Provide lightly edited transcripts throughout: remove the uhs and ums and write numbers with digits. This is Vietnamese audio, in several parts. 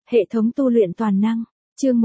Hệ thống tu luyện toàn năng, chương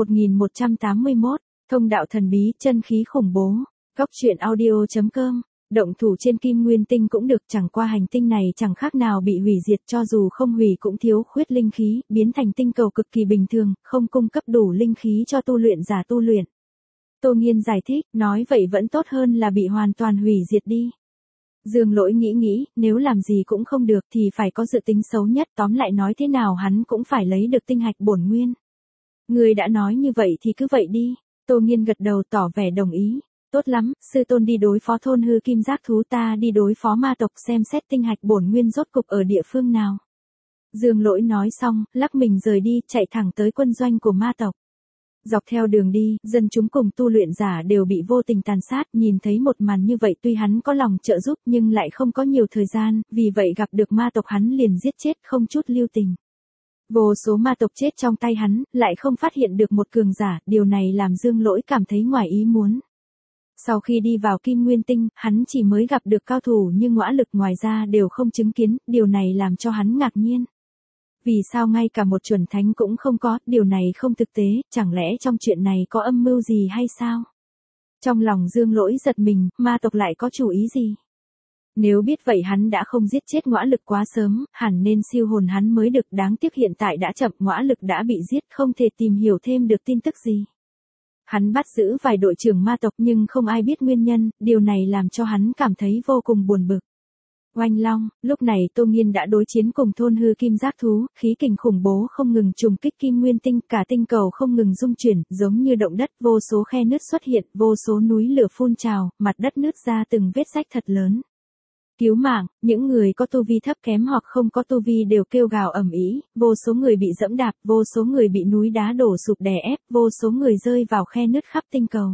1181, thông đạo thần bí, chân khí khủng bố. Góc truyện audio.com, động thủ trên Kim Nguyên Tinh cũng được, chẳng qua hành tinh này chẳng khác nào bị hủy diệt, cho dù không hủy cũng thiếu khuyết linh khí, biến thành tinh cầu cực kỳ bình thường, không cung cấp đủ linh khí cho tu luyện giả tu luyện. Tô Nghiên giải thích, nói vậy vẫn tốt hơn là bị hoàn toàn hủy diệt đi. Dương Lỗi nghĩ, nếu làm gì cũng không được thì phải có dự tính xấu nhất, tóm lại nói thế nào hắn cũng phải lấy được tinh hạch bổn nguyên. Người đã nói như vậy thì cứ vậy đi. Tô Nghiên gật đầu tỏ vẻ đồng ý. Tốt lắm, sư tôn đi đối phó thôn hư kim giác thú, ta đi đối phó ma tộc, xem xét tinh hạch bổn nguyên rốt cục ở địa phương nào. Dương Lỗi nói xong, lắc mình rời đi, chạy thẳng tới quân doanh của ma tộc. Dọc theo đường đi, dân chúng cùng tu luyện giả đều bị vô tình tàn sát, nhìn thấy một màn như vậy tuy hắn có lòng trợ giúp nhưng lại không có nhiều thời gian, vì vậy gặp được ma tộc hắn liền giết chết không chút lưu tình. Vô số ma tộc chết trong tay hắn, lại không phát hiện được một cường giả, điều này làm Dương Lỗi cảm thấy ngoài ý muốn. Sau khi đi vào Kim Nguyên Tinh, hắn chỉ mới gặp được cao thủ nhưng ngõa lực ngoài ra đều không chứng kiến, điều này làm cho hắn ngạc nhiên. Vì sao ngay cả một chuẩn thánh cũng không có, điều này không thực tế, chẳng lẽ trong chuyện này có âm mưu gì hay sao? Trong lòng Dương Lỗi giật mình, ma tộc lại có chủ ý gì? Nếu biết vậy hắn đã không giết chết ngõa lực quá sớm, hẳn nên siêu hồn hắn mới được, đáng tiếc hiện tại đã chậm, ngõa lực đã bị giết, không thể tìm hiểu thêm được tin tức gì. Hắn bắt giữ vài đội trưởng ma tộc nhưng không ai biết nguyên nhân, điều này làm cho hắn cảm thấy vô cùng buồn bực. Oanh long, lúc này Tô Nghiên đã đối chiến cùng thôn hư kim giác thú, khí kình khủng bố không ngừng trùng kích Kim Nguyên Tinh, cả tinh cầu không ngừng rung chuyển, giống như động đất, vô số khe nứt xuất hiện, vô số núi lửa phun trào, mặt đất nứt ra từng vết rách thật lớn. Cứu mạng, những người có tu vi thấp kém hoặc không có tu vi đều kêu gào ầm ĩ, vô số người bị dẫm đạp, vô số người bị núi đá đổ sụp đè ép, vô số người rơi vào khe nứt khắp tinh cầu.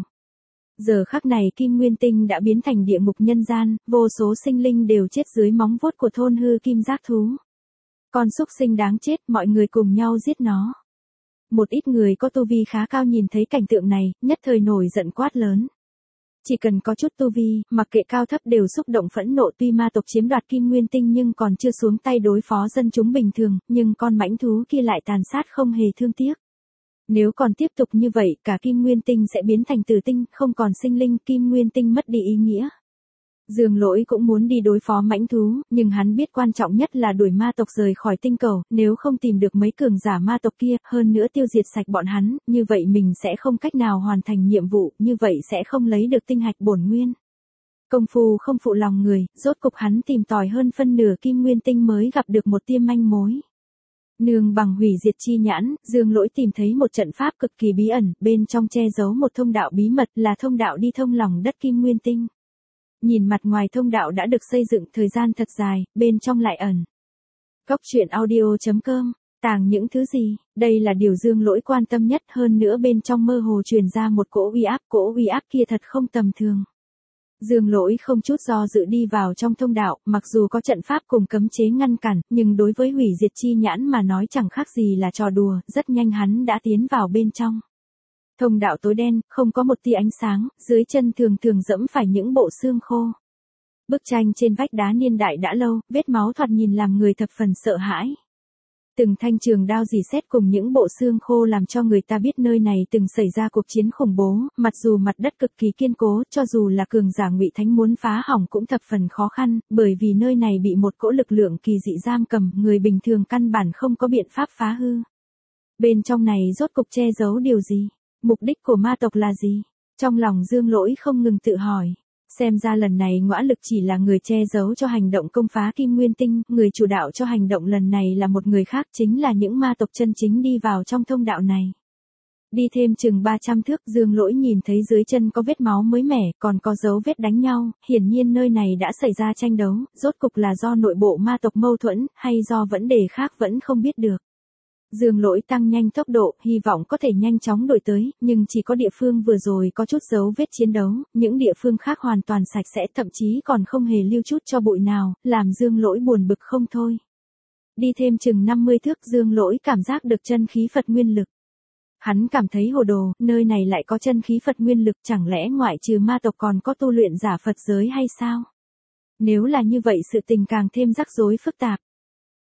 Giờ khắc này Kim Nguyên Tinh đã biến thành địa ngục nhân gian, vô số sinh linh đều chết dưới móng vuốt của thôn hư kim giác thú. Con súc sinh đáng chết, mọi người cùng nhau giết nó. Một ít người có tu vi khá cao nhìn thấy cảnh tượng này, nhất thời nổi giận quát lớn. Chỉ cần có chút tu vi, mặc kệ cao thấp đều xúc động phẫn nộ, tuy ma tộc chiếm đoạt Kim Nguyên Tinh nhưng còn chưa xuống tay đối phó dân chúng bình thường, nhưng con mãnh thú kia lại tàn sát không hề thương tiếc. Nếu còn tiếp tục như vậy, cả Kim Nguyên Tinh sẽ biến thành tử tinh, không còn sinh linh, Kim Nguyên Tinh mất đi ý nghĩa. Dương Lỗi cũng muốn đi đối phó mãnh thú, nhưng hắn biết quan trọng nhất là đuổi ma tộc rời khỏi tinh cầu, nếu không tìm được mấy cường giả ma tộc kia, hơn nữa tiêu diệt sạch bọn hắn, như vậy mình sẽ không cách nào hoàn thành nhiệm vụ, như vậy sẽ không lấy được tinh hạch bổn nguyên. Công phu không phụ lòng người, rốt cục hắn tìm tòi hơn phân nửa Kim Nguyên Tinh mới gặp được một tia manh mối. Nương bằng hủy diệt chi nhãn, Dương Lỗi tìm thấy một trận pháp cực kỳ bí ẩn, bên trong che giấu một thông đạo bí mật, là thông đạo đi thông lòng đất Kim Nguyên Tinh. Nhìn mặt ngoài thông đạo đã được xây dựng thời gian thật dài, bên trong lại ẩn. Góc truyện audio.com, tàng những thứ gì, đây là điều Dương Lỗi quan tâm nhất, hơn nữa bên trong mơ hồ truyền ra một cỗ uy áp kia thật không tầm thường. Dương Lỗi không chút do dự đi vào trong thông đạo, mặc dù có trận pháp cùng cấm chế ngăn cản, nhưng đối với hủy diệt chi nhãn mà nói chẳng khác gì là trò đùa, rất nhanh hắn đã tiến vào bên trong. Thông đạo tối đen, không có một tia ánh sáng, dưới chân thường dẫm phải những bộ xương khô. Bức tranh trên vách đá niên đại đã lâu, vết máu thoạt nhìn làm người thập phần sợ hãi. Từng thanh trường đao rỉ sét cùng những bộ xương khô làm cho người ta biết nơi này từng xảy ra cuộc chiến khủng bố, mặc dù mặt đất cực kỳ kiên cố, cho dù là cường giả Ngụy Thánh muốn phá hỏng cũng thập phần khó khăn, bởi vì nơi này bị một cỗ lực lượng kỳ dị giam cầm, người bình thường căn bản không có biện pháp phá hư. Bên trong này rốt cục che giấu điều gì? Mục đích của ma tộc là gì? Trong lòng Dương Lỗi không ngừng tự hỏi. Xem ra lần này ngõa lực chỉ là người che giấu cho hành động công phá Kim Nguyên Tinh, người chủ đạo cho hành động lần này là một người khác, chính là những ma tộc chân chính đi vào trong thông đạo này. Đi thêm chừng 300 thước, Dương Lỗi nhìn thấy dưới chân có vết máu mới mẻ, còn có dấu vết đánh nhau, hiển nhiên nơi này đã xảy ra tranh đấu, rốt cục là do nội bộ ma tộc mâu thuẫn, hay do vấn đề khác vẫn không biết được. Dương Lỗi tăng nhanh tốc độ, hy vọng có thể nhanh chóng đuổi tới, nhưng chỉ có địa phương vừa rồi có chút dấu vết chiến đấu, những địa phương khác hoàn toàn sạch sẽ, thậm chí còn không hề lưu chút cho bụi nào, làm Dương Lỗi buồn bực không thôi. Đi thêm chừng 50 thước, Dương Lỗi cảm giác được chân khí Phật nguyên lực. Hắn cảm thấy hồ đồ, nơi này lại có chân khí Phật nguyên lực, chẳng lẽ ngoại trừ ma tộc còn có tu luyện giả Phật giới hay sao? Nếu là như vậy sự tình càng thêm rắc rối phức tạp.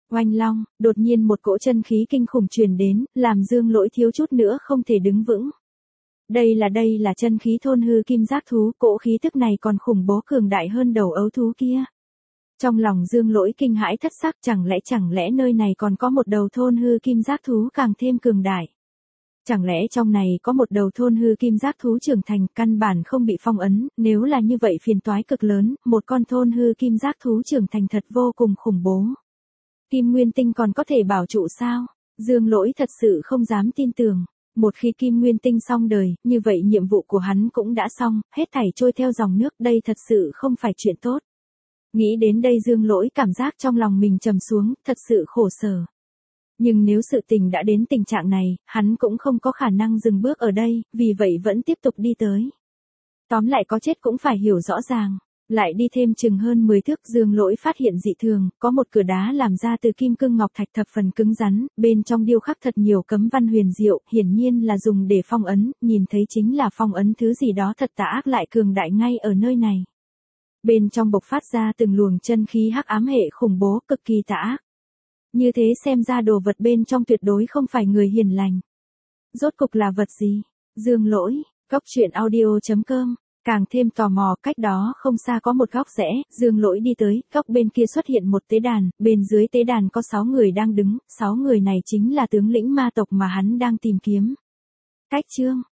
Oanh long, đột nhiên một cỗ chân khí kinh khủng truyền đến, làm Dương Lỗi thiếu chút nữa không thể đứng vững. Đây là chân khí thôn hư kim giác thú, cỗ khí tức này còn khủng bố cường đại hơn đầu ấu thú kia. Trong lòng Dương Lỗi kinh hãi thất sắc, chẳng lẽ nơi này còn có một đầu thôn hư kim giác thú càng thêm cường đại. Chẳng lẽ trong này có một đầu thôn hư kim giác thú trưởng thành, căn bản không bị phong ấn, nếu là như vậy phiền toái cực lớn, một con thôn hư kim giác thú trưởng thành thật vô cùng khủng bố. Kim Nguyên Tinh còn có thể bảo trụ sao? Dương Lỗi thật sự không dám tin tưởng. Một khi Kim Nguyên Tinh xong đời, như vậy nhiệm vụ của hắn cũng đã xong, hết thảy trôi theo dòng nước, đây thật sự không phải chuyện tốt. Nghĩ đến đây Dương Lỗi cảm giác trong lòng mình trầm xuống, thật sự khổ sở. Nhưng nếu sự tình đã đến tình trạng này, hắn cũng không có khả năng dừng bước ở đây, vì vậy vẫn tiếp tục đi tới. Tóm lại có chết cũng phải hiểu rõ ràng. Lại đi thêm chừng hơn 10 thước, Dương Lỗi phát hiện dị thường, có một cửa đá làm ra từ kim cương ngọc thạch thập phần cứng rắn, bên trong điêu khắc thật nhiều cấm văn huyền diệu, hiển nhiên là dùng để phong ấn, nhìn thấy chính là phong ấn thứ gì đó thật tà ác lại cường đại ngay ở nơi này. Bên trong bộc phát ra từng luồng chân khí hắc ám hệ khủng bố, cực kỳ tà ác. Như thế xem ra đồ vật bên trong tuyệt đối không phải người hiền lành. Rốt cục là vật gì? Dương Lỗi, goctruyện.audio.com. Càng thêm tò mò, cách đó không xa có một góc rẽ, Dương Lỗi đi tới, góc bên kia xuất hiện một tế đàn, bên dưới tế đàn có 6 người đang đứng, 6 người này chính là tướng lĩnh ma tộc mà hắn đang tìm kiếm. Cách chương